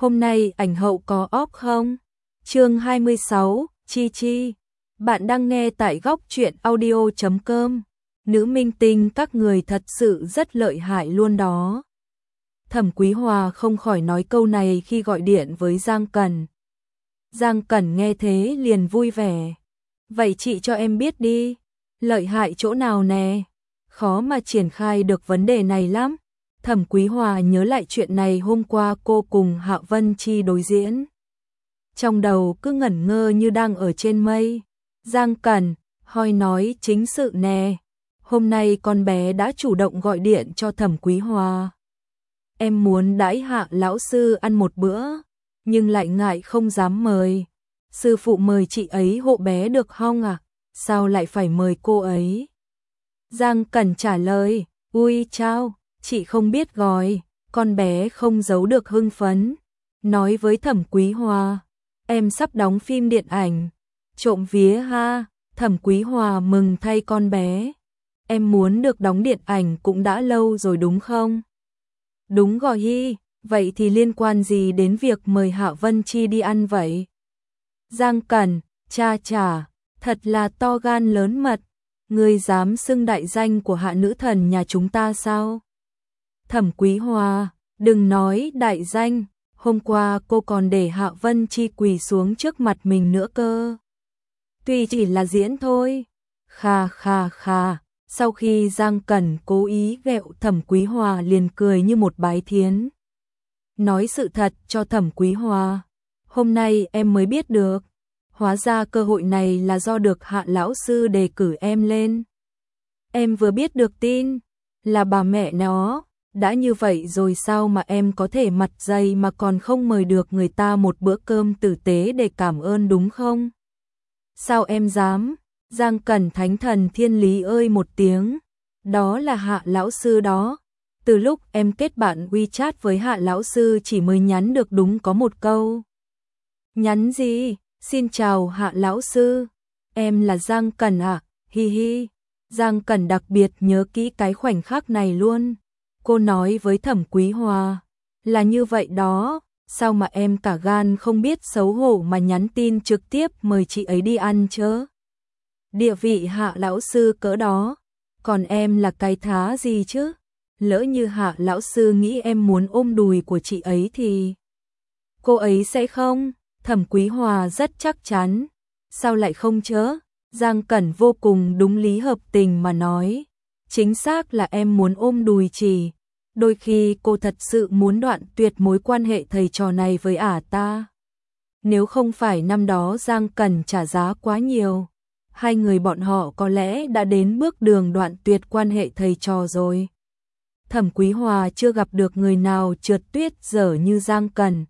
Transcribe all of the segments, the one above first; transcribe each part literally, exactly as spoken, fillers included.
hôm nay ảnh hậu có off không? Chương hai mươi sáu, Chi Chi. Bạn đang nghe tại góc truyện audio chấm com. Nữ minh tinh các người thật sự rất lợi hại luôn đó. Thẩm Quý Hòa không khỏi nói câu này khi gọi điện với Giang Cẩn. Giang Cẩn nghe thế liền vui vẻ. Vậy chị cho em biết đi, lợi hại chỗ nào nè? Khó mà triển khai được vấn đề này lắm. Thẩm Quý Hòa nhớ lại chuyện này hôm qua cô cùng Hạ Vân Chi đối diễn. Trong đầu cứ ngẩn ngơ như đang ở trên mây. Giang Cẩn, hỏi nói chính sự nè. Hôm nay con bé đã chủ động gọi điện cho Thẩm Quý Hòa. Em muốn đãi Hạ lão sư ăn một bữa, nhưng lại ngại không dám mời. Sư phụ mời chị ấy hộ bé được không à? Sao lại phải mời cô ấy? Giang Cẩn trả lời, ui chao, chị không biết gọi. Con bé không giấu được hưng phấn. Nói với Thẩm Quý Hòa, em sắp đóng phim điện ảnh. Trộm vía ha. Thẩm Quý Hòa mừng thay con bé. Em muốn được đóng điện ảnh cũng đã lâu rồi đúng không? Đúng rồi hi, vậy thì liên quan gì đến việc mời Hạ Vân Chi đi ăn vậy? Giang Cẩn, cha chả, thật là to gan lớn mật, ngươi dám xưng đại danh của hạ nữ thần nhà chúng ta sao? Thẩm Quý Hòa, đừng nói đại danh, hôm qua cô còn để Hạ Vân Chi quỳ xuống trước mặt mình nữa cơ. Tuy chỉ là diễn thôi. Kha kha kha. Sau khi Giang Cẩn cố ý ghẹo Thẩm Quý Hòa liền cười như một bái thiến. Nói sự thật cho Thẩm Quý Hòa. Hôm nay em mới biết được. Hóa ra cơ hội này là do được Hạ lão sư đề cử em lên. Em vừa biết được tin. Là bà mẹ nó. Đã như vậy rồi sao mà em có thể mặt dày mà còn không mời được người ta một bữa cơm tử tế để cảm ơn đúng không? Sao em dám? Giang Cẩn thánh thần thiên lý ơi một tiếng. Đó là Hạ lão sư đó. Từ lúc em kết bạn WeChat với Hạ lão sư chỉ mới nhắn được đúng có một câu. Nhắn gì? Xin chào Hạ lão sư. Em là Giang Cẩn ạ. À? Hi hi. Giang Cẩn đặc biệt nhớ kỹ cái khoảnh khắc này luôn. Cô nói với Thẩm Quý Hòa. Là như vậy đó. Sao mà em cả gan không biết xấu hổ mà nhắn tin trực tiếp mời chị ấy đi ăn chớ? Địa vị Hạ lão sư cỡ đó, còn em là cái thá gì chứ? Lỡ như Hạ lão sư nghĩ em muốn ôm đùi của chị ấy thì cô ấy sẽ không? Thẩm Quý Hòa rất chắc chắn. Sao lại không chớ? Giang Cẩn vô cùng đúng lý hợp tình mà nói. Chính xác là em muốn ôm đùi chỉ. Đôi khi cô thật sự muốn đoạn tuyệt mối quan hệ thầy trò này với ả ta. Nếu không phải năm đó Giang Cẩn trả giá quá nhiều, hai người bọn họ có lẽ đã đến bước đường đoạn tuyệt quan hệ thầy trò rồi. Thẩm Quý Hòa chưa gặp được người nào trượt tuyết dở như Giang Cẩn.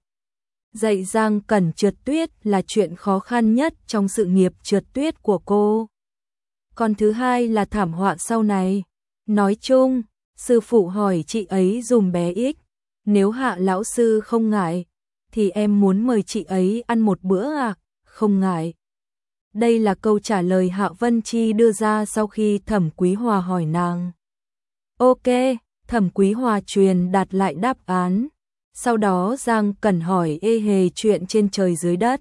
Dạy Giang Cẩn trượt tuyết là chuyện khó khăn nhất trong sự nghiệp trượt tuyết của cô. Còn thứ hai là thảm họa sau này. Nói chung, sư phụ hỏi chị ấy dùm bé ích. Nếu Hạ lão sư không ngại, thì em muốn mời chị ấy ăn một bữa à? Không ngại. Đây là câu trả lời Hạ Vân Chi đưa ra sau khi Thẩm Quý Hòa hỏi nàng. Ok, Thẩm Quý Hòa truyền đạt lại đáp án. Sau đó Giang Cẩn hỏi ê hề chuyện trên trời dưới đất.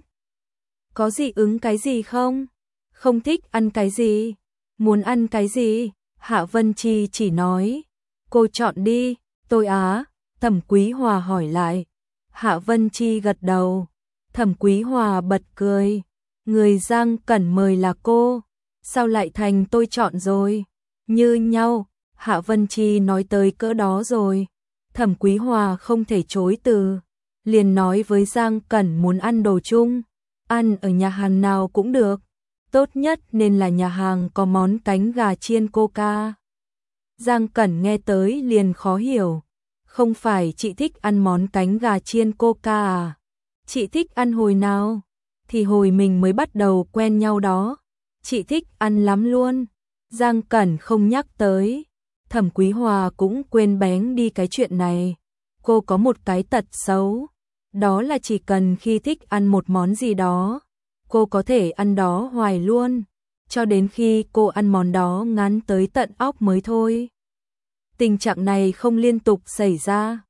Có dị ứng cái gì không? Không thích ăn cái gì? Muốn ăn cái gì? Hạ Vân Chi chỉ nói. Cô chọn đi, tôi á. Thẩm Quý Hòa hỏi lại. Hạ Vân Chi gật đầu. Thẩm Quý Hòa bật cười. Người Giang Cẩn mời là cô. Sao lại thành tôi chọn rồi? Như nhau. Hạ Vân Chi nói tới cỡ đó rồi. Thẩm Quý Hòa không thể chối từ. Liền nói với Giang Cẩn muốn ăn đồ chung. Ăn ở nhà hàng nào cũng được. Tốt nhất nên là nhà hàng có món cánh gà chiên coca. Giang Cẩn nghe tới liền khó hiểu. Không phải chị thích ăn món cánh gà chiên coca à? Chị thích ăn hồi nào? Thì hồi mình mới bắt đầu quen nhau đó. Chị thích ăn lắm luôn. Giang Cẩn không nhắc tới. Thẩm Quý Hòa cũng quên bén đi cái chuyện này. Cô có một cái tật xấu. Đó là chỉ cần khi thích ăn một món gì đó, cô có thể ăn đó hoài luôn. Cho đến khi cô ăn món đó ngán tới tận óc mới thôi. Tình trạng này không liên tục xảy ra.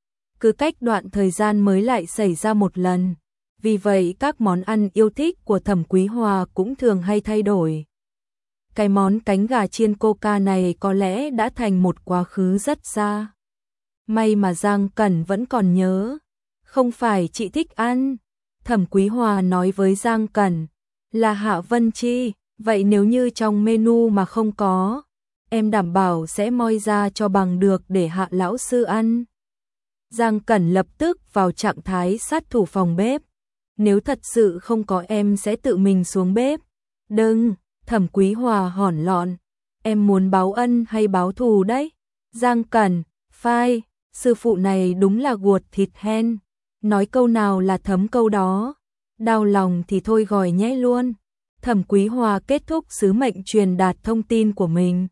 cứ cách đoạn thời gian mới lại xảy ra một lần. Vì vậy các món ăn yêu thích của Thẩm Quý Hòa cũng thường hay thay đổi. Cái món cánh gà chiên coca này có lẽ đã thành một quá khứ rất xa. May mà Giang Cẩn vẫn còn nhớ. Không phải chị thích ăn. Thẩm Quý Hòa nói với Giang Cẩn. Là Hạ Vân Chi. Vậy nếu như trong menu mà không có, em đảm bảo sẽ moi ra cho bằng được để Hạ lão sư ăn. Giang Cẩn lập tức vào trạng thái sát thủ phòng bếp. Nếu thật sự không có em sẽ tự mình xuống bếp. Đừng, Thẩm Quý Hòa hỏn lọn. Em muốn báo ân hay báo thù đấy? Giang Cẩn, phai, sư phụ này đúng là guột thịt hen. Nói câu nào là thấm câu đó. Đau lòng thì thôi gỏi nhẽ luôn. Thẩm Quý Hòa kết thúc sứ mệnh truyền đạt thông tin của mình.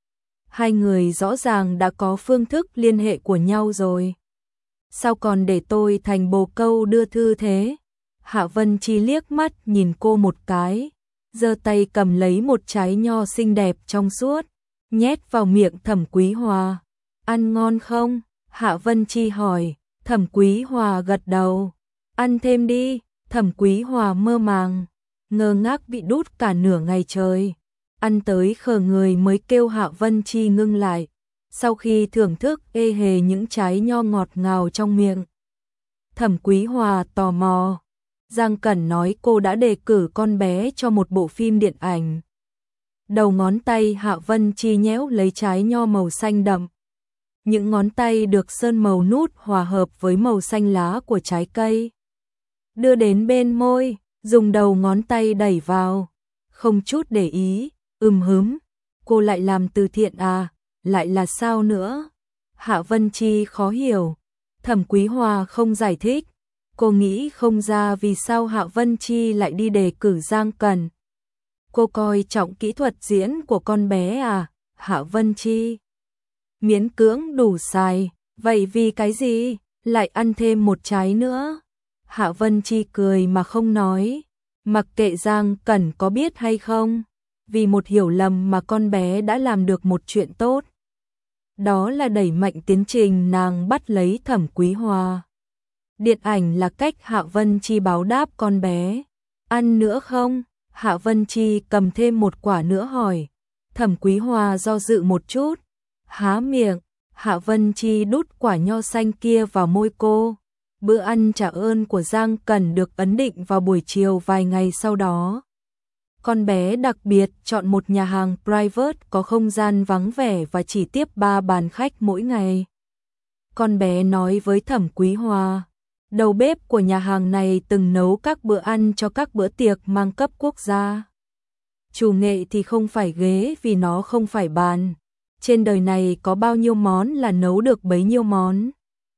Hai người rõ ràng đã có phương thức liên hệ của nhau rồi. Sao còn để tôi thành bồ câu đưa thư thế? Hạ Vân Chi liếc mắt nhìn cô một cái, giơ tay cầm lấy một trái nho xinh đẹp trong suốt, nhét vào miệng Thẩm Quý Hòa. Ăn ngon không? Hạ Vân Chi hỏi. Thẩm Quý Hòa gật đầu. Ăn thêm đi. Thẩm Quý Hòa mơ màng, ngơ ngác bị đút cả nửa ngày trời. Ăn tới khờ người mới kêu Hạ Vân Chi ngưng lại. Sau khi thưởng thức ê hề những trái nho ngọt ngào trong miệng, Thẩm Quý Hòa tò mò. Giang Cẩn nói cô đã đề cử con bé cho một bộ phim điện ảnh. Đầu ngón tay Hạ Vân Chi nhéo lấy trái nho màu xanh đậm. Những ngón tay được sơn màu nút hòa hợp với màu xanh lá của trái cây. Đưa đến bên môi, dùng đầu ngón tay đẩy vào. Không chút để ý, ừm hứm. Cô lại làm từ thiện à? Lại là sao nữa? Hạ Vân Chi khó hiểu. Thẩm Quý Hòa không giải thích. Cô nghĩ không ra vì sao Hạ Vân Chi lại đi đề cử Giang Cẩn. Cô coi trọng kỹ thuật diễn của con bé à? Hạ Vân Chi miễn cưỡng đủ xài. Vậy vì cái gì? Lại ăn thêm một trái nữa. Hạ Vân Chi cười mà không nói. Mặc kệ Giang Cẩn có biết hay không. Vì một hiểu lầm mà con bé đã làm được một chuyện tốt. Đó là đẩy mạnh tiến trình nàng bắt lấy Thẩm Quý Hòa. Điện ảnh là cách Hạ Vân Chi báo đáp con bé. Ăn nữa không? Hạ Vân Chi cầm thêm một quả nữa hỏi. Thẩm Quý Hòa do dự một chút. Há miệng, Hạ Vân Chi đút quả nho xanh kia vào môi cô. Bữa ăn trả ơn của Giang Cẩn được ấn định vào buổi chiều vài ngày sau đó. Con bé đặc biệt chọn một nhà hàng private có không gian vắng vẻ và chỉ tiếp ba bàn khách mỗi ngày. Con bé nói với Thẩm Quý Hòa, đầu bếp của nhà hàng này từng nấu các bữa ăn cho các bữa tiệc mang cấp quốc gia. Chủ nghệ thì không phải ghế vì nó không phải bàn. Trên đời này có bao nhiêu món là nấu được bấy nhiêu món.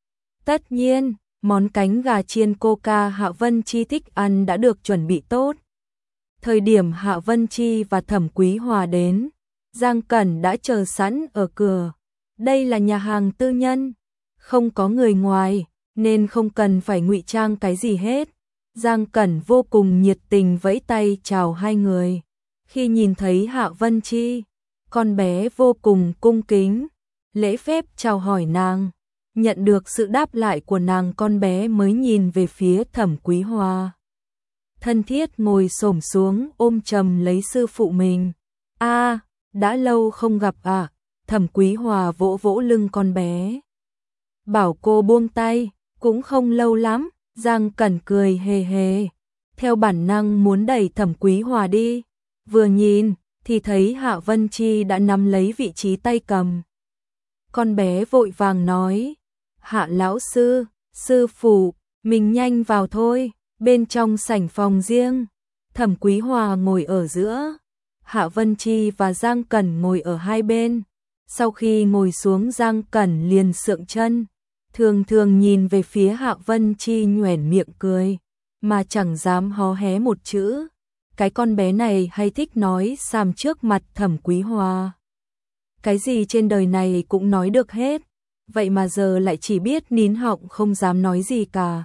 Tất nhiên, món cánh gà chiên coca Hạ Vân Chi thích ăn đã được chuẩn bị tốt. Thời điểm Hạ Vân Chi và Thẩm Quý Hòa đến, Giang Cẩn đã chờ sẵn ở cửa. Đây là nhà hàng tư nhân, không có người ngoài, nên không cần phải ngụy trang cái gì hết. Giang Cẩn vô cùng nhiệt tình vẫy tay chào hai người. Khi nhìn thấy Hạ Vân Chi, con bé vô cùng cung kính, lễ phép chào hỏi nàng. Nhận được sự đáp lại của nàng, con bé mới nhìn về phía Thẩm Quý Hòa. Thân thiết ngồi xổm xuống ôm chầm lấy sư phụ mình. A, à, đã lâu không gặp à? Thẩm Quý Hòa vỗ vỗ lưng con bé. Bảo cô buông tay, cũng không lâu lắm. Giang Cẩn cười hề hề, theo bản năng muốn đẩy Thẩm Quý Hòa đi. Vừa nhìn thì thấy Hạ Vân Chi đã nắm lấy vị trí tay cầm. Con bé vội vàng nói, Hạ lão sư, sư phụ, mình nhanh vào thôi. Bên trong sảnh phòng riêng, Thẩm Quý Hòa ngồi ở giữa, Hạ Vân Chi và Giang Cẩn ngồi ở hai bên. Sau khi ngồi xuống, Giang Cẩn liền sượng chân, thường thường nhìn về phía Hạ Vân Chi nhoẻn miệng cười, mà chẳng dám hó hé một chữ. Cái con bé này hay thích nói xàm trước mặt Thẩm Quý Hòa. Cái gì trên đời này cũng nói được hết, vậy mà giờ lại chỉ biết nín họng không dám nói gì cả.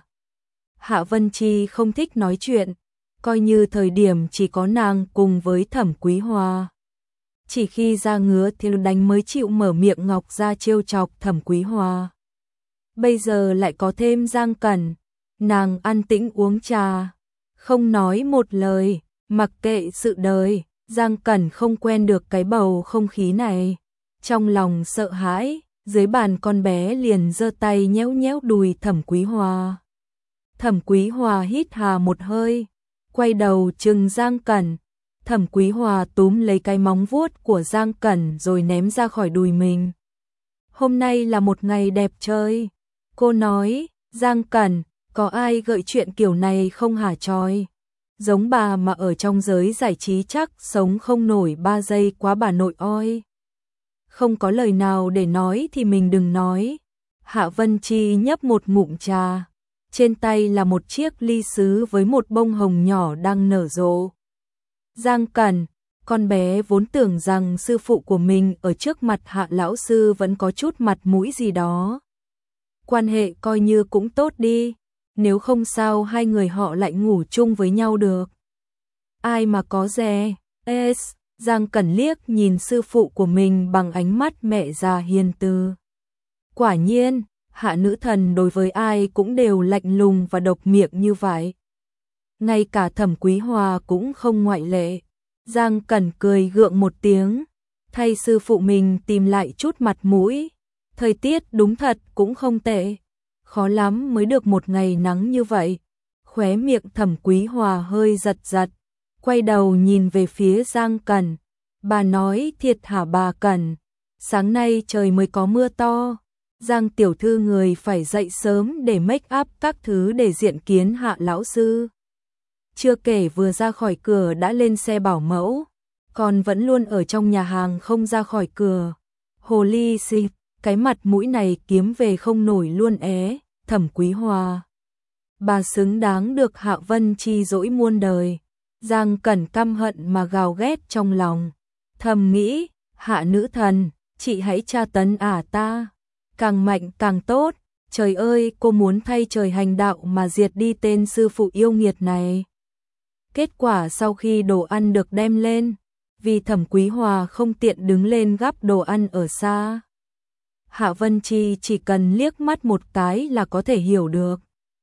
Hạ Vân Chi không thích nói chuyện, coi như thời điểm chỉ có nàng cùng với Thẩm Quý Hòa. Chỉ khi ra ngứa thì đánh mới chịu mở miệng ngọc ra trêu chọc Thẩm Quý Hòa. bây giờ lại có thêm Giang Cẩn. Nàng an tĩnh uống trà, không nói một lời, mặc kệ sự đời. Giang Cẩn không quen được cái bầu không khí này, trong lòng sợ hãi, dưới bàn con bé liền giơ tay nhéo nhéo đùi Thẩm Quý Hòa. Thẩm Quý Hòa hít hà một hơi, quay đầu trừng Giang Cẩn. Thẩm Quý Hòa túm lấy cái móng vuốt của Giang Cẩn rồi ném ra khỏi đùi mình. Hôm nay là một ngày đẹp trời. Cô nói, Giang Cẩn, có ai gợi chuyện kiểu này không hả choi? Giống bà mà ở trong giới giải trí chắc sống không nổi ba giây quá bà nội oi. Không có lời nào để nói thì mình đừng nói. Hạ Vân Chi nhấp một ngụm trà. Trên tay là một chiếc ly sứ với một bông hồng nhỏ đang nở rộ. Giang Cẩn, con bé vốn tưởng rằng sư phụ của mình ở trước mặt Hạ lão sư vẫn có chút mặt mũi gì đó. Quan hệ coi như cũng tốt đi, nếu không sao hai người họ lại ngủ chung với nhau được. Ai mà có dè. Es, Giang Cẩn liếc nhìn sư phụ của mình bằng ánh mắt mẹ già hiền từ. Quả nhiên, Hạ nữ thần đối với ai cũng đều lạnh lùng và độc miệng như vậy. Ngay cả Thẩm Quý Hòa cũng không ngoại lệ. Giang Cẩn cười gượng một tiếng, thay sư phụ mình tìm lại chút mặt mũi. Thời tiết đúng thật cũng không tệ, khó lắm mới được một ngày nắng như vậy. Khóe miệng Thẩm Quý Hòa hơi giật giật, quay đầu nhìn về phía Giang Cẩn. Bà nói thiệt hả bà Cẩn, sáng nay trời mới có mưa to. Giang tiểu thư người phải dậy sớm để make up các thứ để diện kiến Hạ lão sư. Chưa kể vừa ra khỏi cửa đã lên xe bảo mẫu, còn vẫn luôn ở trong nhà hàng không ra khỏi cửa. Hồ ly xịt, cái mặt mũi này kiếm về không nổi luôn é. Thẩm Quý Hòa, bà xứng đáng được Hạ Vân Chi dỗi muôn đời. Giang Cẩn căm hận mà gào ghét trong lòng, thầm nghĩ, Hạ nữ thần, chị hãy tra tấn ả ta, càng mạnh càng tốt. Trời ơi, cô muốn thay trời hành đạo mà diệt đi tên sư phụ yêu nghiệt này. Kết quả sau khi đồ ăn được đem lên, vì Thẩm Quý Hòa không tiện đứng lên gắp đồ ăn ở xa, Hạ Vân Chi chỉ cần liếc mắt một cái là có thể hiểu được.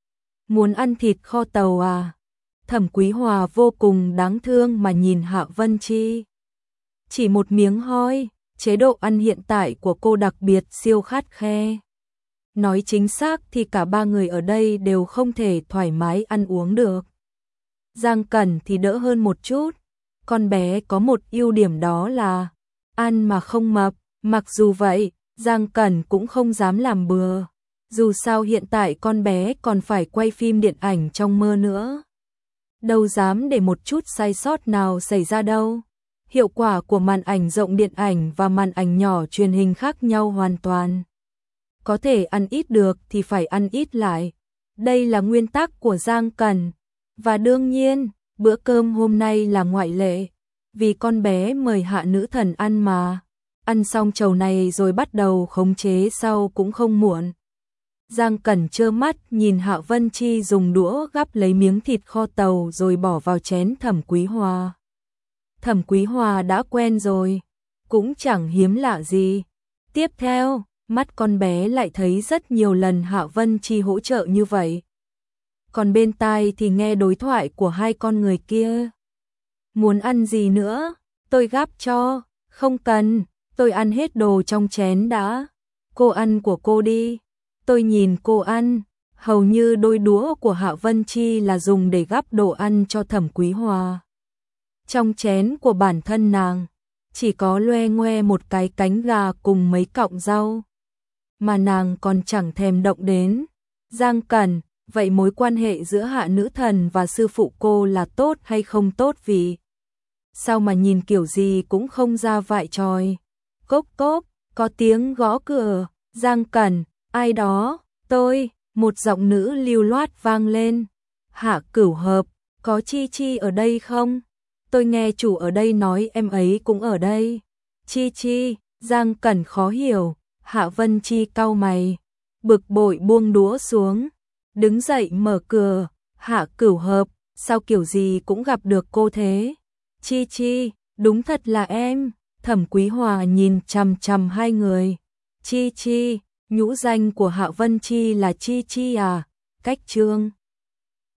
Muốn ăn thịt kho tàu à? Thẩm Quý Hòa vô cùng đáng thương mà nhìn Hạ Vân Chi. Chỉ một miếng hoi, chế độ ăn hiện tại của cô đặc biệt siêu khắt khe. Nói chính xác thì cả ba người ở đây đều không thể thoải mái ăn uống được. Giang Cẩn thì đỡ hơn một chút, con bé có một ưu điểm đó là ăn mà không mập. Mặc dù vậy, Giang Cẩn cũng không dám làm bừa. Dù sao hiện tại con bé còn phải quay phim điện ảnh trong mơ nữa. Đâu dám để một chút sai sót nào xảy ra đâu. Hiệu quả của màn ảnh rộng điện ảnh và màn ảnh nhỏ truyền hình khác nhau hoàn toàn. Có thể ăn ít được thì phải ăn ít lại. Đây là nguyên tắc của Giang Cẩn. Và đương nhiên, bữa cơm hôm nay là ngoại lệ. Vì con bé mời Hạ nữ thần ăn mà. Ăn xong chầu này rồi bắt đầu khống chế sau cũng không muộn. Giang Cẩn trơ mắt nhìn Hạ Vân Chi dùng đũa gắp lấy miếng thịt kho tàu rồi bỏ vào chén Thẩm Quý Hòa. Thẩm Quý Hòa đã quen rồi, cũng chẳng hiếm lạ gì. Tiếp theo, mắt con bé lại thấy rất nhiều lần Hạ Vân Chi hỗ trợ như vậy. Còn bên tai thì nghe đối thoại của hai con người kia. Muốn ăn gì nữa? Tôi gắp cho. Không cần, tôi ăn hết đồ trong chén đã. Cô ăn của cô đi. Tôi nhìn cô ăn. Hầu như đôi đũa của Hạ Vân Chi là dùng để gắp đồ ăn cho Thẩm Quý Hòa. Trong chén của bản thân nàng, chỉ có loe ngoe một cái cánh gà cùng mấy cọng rau. Mà nàng còn chẳng thèm động đến. Giang Cẩn, vậy mối quan hệ giữa Hạ nữ thần và sư phụ cô là tốt hay không tốt vì? Sao mà nhìn kiểu gì cũng không ra vại tròi. Cốc cốc, có tiếng gõ cửa. Giang Cẩn, ai đó? Tôi, một giọng nữ lưu loát vang lên. Hạ Cửu Hợp, có Chi Chi ở đây không? Tôi nghe chủ ở đây nói em ấy cũng ở đây. Chi Chi, Giang Cẩn khó hiểu. Hạ Vân Chi cau mày, bực bội buông đũa xuống, đứng dậy mở cửa. Hạ Cửu Hợp, sao kiểu gì cũng gặp được cô thế? Chi Chi, đúng thật là em. Thẩm Quý Hòa nhìn chằm chằm hai người. Chi Chi, Nhũ danh của Hạ Vân Chi là Chi Chi à? Cách chương